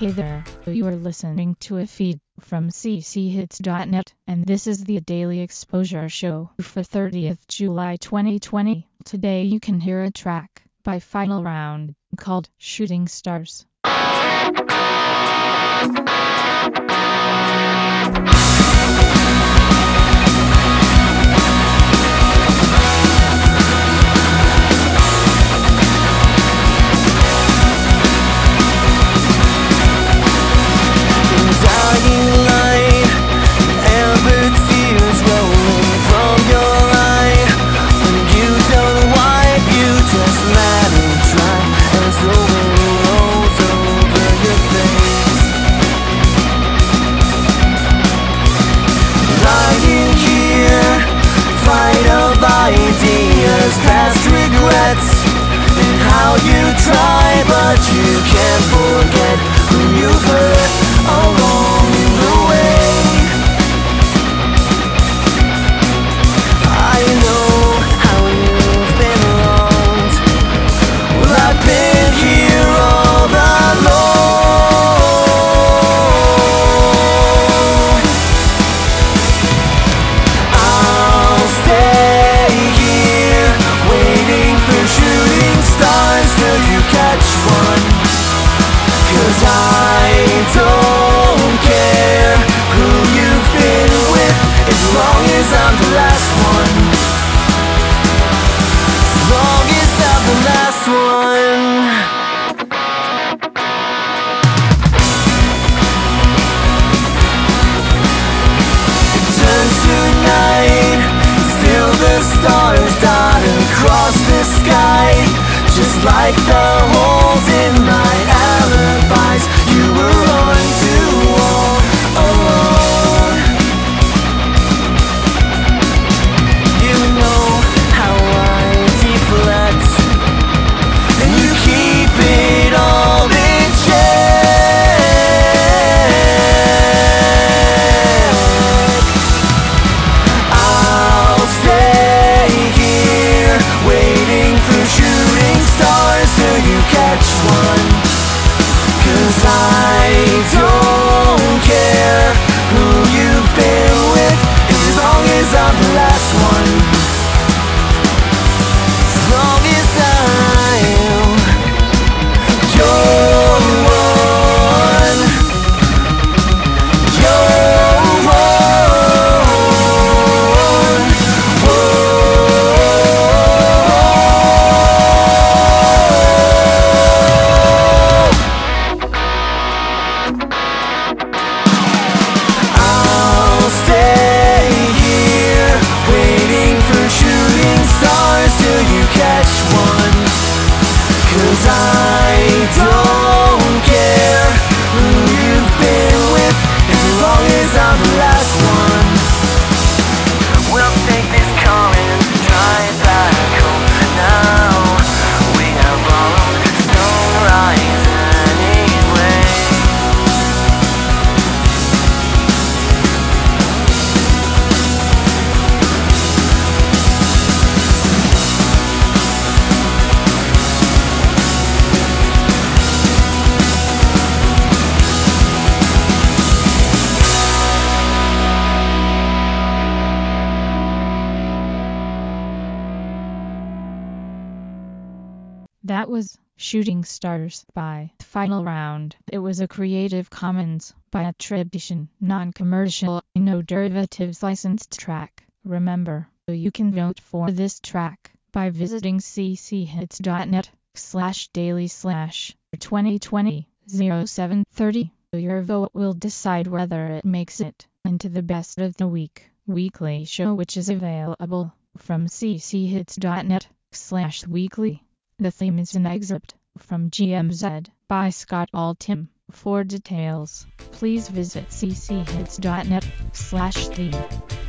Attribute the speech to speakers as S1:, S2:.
S1: Hey there, you are listening to a feed from cchits.net, and this is the Daily Exposure Show for 30th July 2020. Today you can hear a track by Final Round called Shooting Stars.
S2: Ideas, past regrets, and how you try, but you can't forget who you've hurt along the way. I know how you've been wronged. Well, I've been here all alone. I'll stay shooting stars till you catch one, 'cause I don't care who you've been with, as long as I'm the last one. As long as I'm the last one. It turns to night, still the stars dot across the sky, just like the holes in my alibis. You were on to all alone. You know how I deflect, and you keep it all in check. I'll stay here waiting for shooting stars till you catch one, 'cause I don't care who you've been with, as long as I'm the last one. As long as I'm your one, your one. I'll stay here waiting for shooting stars till you catch one, 'cause I don't care who you've been with, as long as I'm the last one. We'll take this car and drive back home now. We have borrowed sunrise anyway.
S1: That was Shooting Stars by Final Round. It was a Creative Commons by attribution, non-commercial, no derivatives licensed track. Remember, you can vote for this track by visiting cchits.net/daily/2020-0730. Your vote will decide whether it makes it into the Best of the Week weekly show, which is available from cchits.net/weekly. The theme is an excerpt from GMZ by Scott Altham. For details, please visit cchits.net/theme.